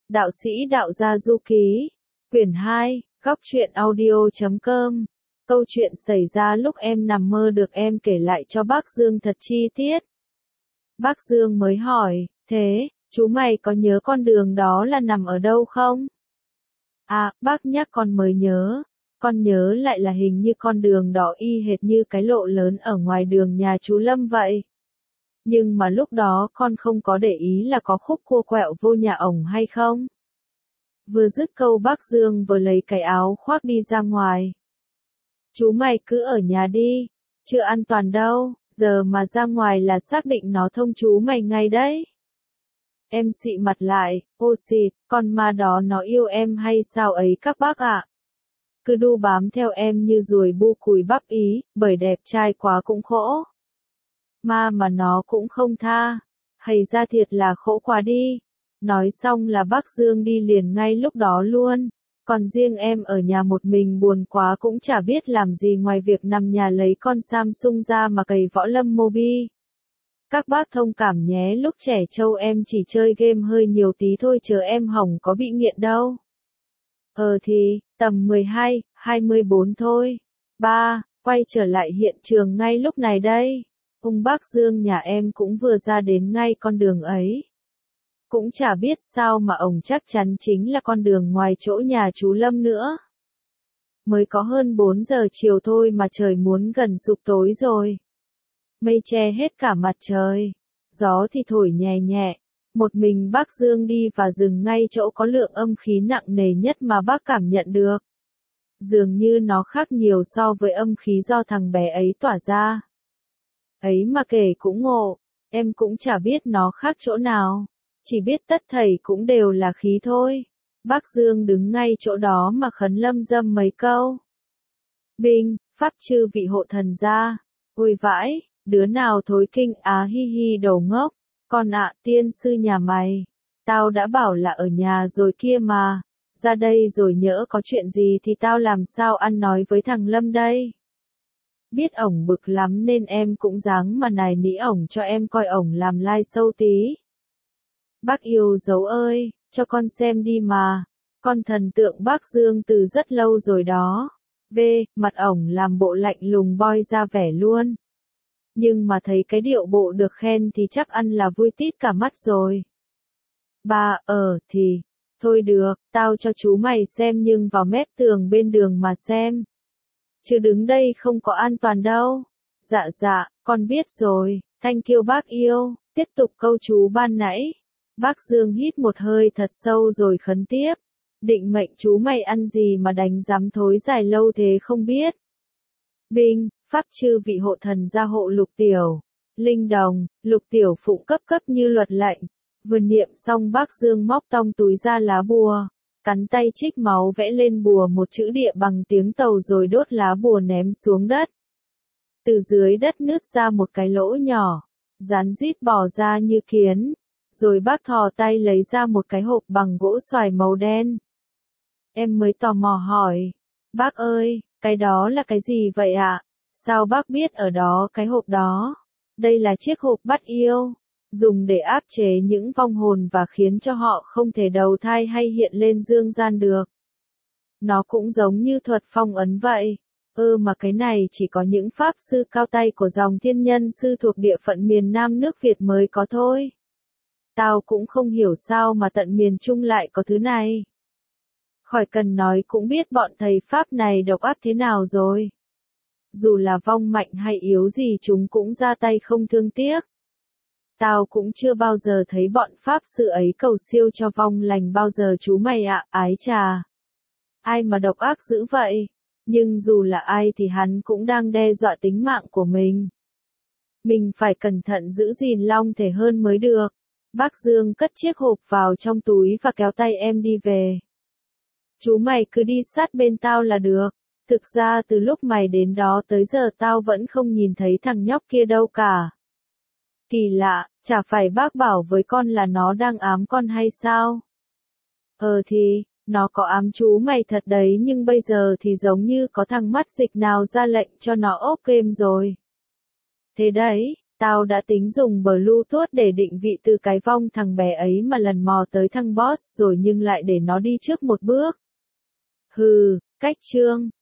Đạo sĩ đạo gia du ký, quyển 2, góc truyện audio.com. Câu chuyện xảy ra lúc em nằm mơ được em kể lại cho bác Dương thật chi tiết. Bác Dương mới hỏi, thế, chú mày có nhớ con đường đó là nằm ở đâu không? À, bác nhắc con mới nhớ. Con nhớ lại là hình như con đường đó y hệt như cái lộ lớn ở ngoài đường nhà chú Lâm vậy. Nhưng mà lúc đó con không có để ý là có khúc cua quẹo vô nhà ổng hay không? Vừa dứt câu bác Dương vừa lấy cái áo khoác đi ra ngoài. Chú mày cứ ở nhà đi, chưa an toàn đâu, giờ mà ra ngoài là xác định nó thông chú mày ngay đấy. Em xị mặt lại, ô xịt, con ma đó nó yêu em hay sao ấy các bác ạ? Cứ đu bám theo em như ruồi bu cùi bắp ý, bởi đẹp trai quá cũng khổ. Ma mà nó cũng không tha, hay ra thiệt là khổ quá đi. Nói xong là bác Dương đi liền ngay lúc đó luôn. Còn riêng em ở nhà một mình buồn quá cũng chả biết làm gì ngoài việc nằm nhà lấy con Samsung ra mà cày Võ Lâm Mobi. Các bác thông cảm nhé, lúc trẻ trâu em chỉ chơi game hơi nhiều tí thôi chứ em hỏng có bị nghiện đâu. Thì, tầm 12, 24 thôi. Quay trở lại hiện trường ngay lúc này đây. Ông bác Dương nhà em cũng vừa ra đến ngay con đường ấy. Cũng chả biết sao mà ổng chắc chắn chính là con đường ngoài chỗ nhà chú Lâm nữa. Mới có hơn 4 giờ chiều thôi mà trời muốn gần sụp tối rồi. Mây che hết cả mặt trời. Gió thì thổi nhẹ nhẹ. Một mình bác Dương đi và dừng ngay chỗ có lượng âm khí nặng nề nhất mà bác cảm nhận được. Dường như nó khác nhiều so với âm khí do thằng bé ấy tỏa ra. Ấy mà kể cũng ngộ, em cũng chả biết nó khác chỗ nào. Chỉ biết tất thảy cũng đều là khí thôi. Bác Dương đứng ngay chỗ đó mà khấn lâm dâm mấy câu. Binh, pháp chư vị hộ thần gia. Ôi vãi, đứa nào thối kinh á hi hi đầu ngốc. Con ạ, tiên sư nhà mày. Tao đã bảo là ở nhà rồi kia mà. Ra đây rồi nhỡ có chuyện gì thì tao làm sao ăn nói với thằng Lâm đây. Biết ổng bực lắm nên em cũng dáng mà nài nỉ ổng cho em coi ổng làm live sâu tí. Bác yêu dấu ơi, cho con xem đi mà. Con thần tượng bác Dương từ rất lâu rồi đó. Mặt ổng làm bộ lạnh lùng boi ra vẻ luôn. Nhưng mà thấy cái điệu bộ được khen thì chắc ăn là vui tít cả mắt rồi. Thì, thôi được, tao cho chú mày xem nhưng vào mép tường bên đường mà xem. Chứ đứng đây không có an toàn đâu. Dạ, con biết rồi, thank you bác yêu, tiếp tục câu chú ban nãy. Bác Dương hít một hơi thật sâu rồi khấn tiếp. Định mệnh chú mày ăn gì mà đánh giám thối dài lâu thế không biết. Binh, pháp chư vị hộ thần gia hộ Lục Tiểu. Linh đồng, Lục Tiểu phụng cấp như luật lệnh. Vừa niệm xong bác Dương móc tong túi ra lá bùa. Cắn tay trích máu vẽ lên bùa một chữ địa bằng tiếng Tàu rồi đốt lá bùa ném xuống đất. Từ dưới đất nứt ra một cái lỗ nhỏ. Rắn rít bò ra như kiến. Rồi bác thò tay lấy ra một cái hộp bằng gỗ xoài màu đen. Em mới tò mò hỏi. Bác ơi, cái đó là cái gì vậy ạ? Sao bác biết ở đó cái hộp đó? Đây là chiếc hộp bắt yêu. Dùng để áp chế những vong hồn và khiến cho họ không thể đầu thai hay hiện lên dương gian được. Nó cũng giống như thuật phong ấn vậy. Mà cái này chỉ có những pháp sư cao tay của dòng thiên nhân sư thuộc địa phận miền Nam nước Việt mới có thôi. Tao cũng không hiểu sao mà tận miền Trung lại có thứ này. Khỏi cần nói cũng biết bọn thầy Pháp này độc ác thế nào rồi. Dù là vong mạnh hay yếu gì chúng cũng ra tay không thương tiếc. Tao cũng chưa bao giờ thấy bọn Pháp sư ấy cầu siêu cho vong lành bao giờ chú mày ạ, ái chà. Ai mà độc ác dữ vậy, nhưng dù là ai thì hắn cũng đang đe dọa tính mạng của mình. Mình phải cẩn thận giữ gìn long thể hơn mới được. Bác Dương cất chiếc hộp vào trong túi và kéo tay em đi về. Chú mày cứ đi sát bên tao là được. Thực ra từ lúc mày đến đó tới giờ tao vẫn không nhìn thấy thằng nhóc kia đâu cả. Kỳ lạ, chả phải bác bảo với con là nó đang ám con hay sao? Thì, nó có ám chú mày thật đấy nhưng bây giờ thì giống như có thằng mắt dịch nào ra lệnh cho nó ốp game rồi. Thế đấy, Tao đã tính dùng Bluetooth để định vị từ cái vong thằng bé ấy mà lần mò tới thằng boss rồi nhưng lại để nó đi trước một bước. Hừ, cách chương.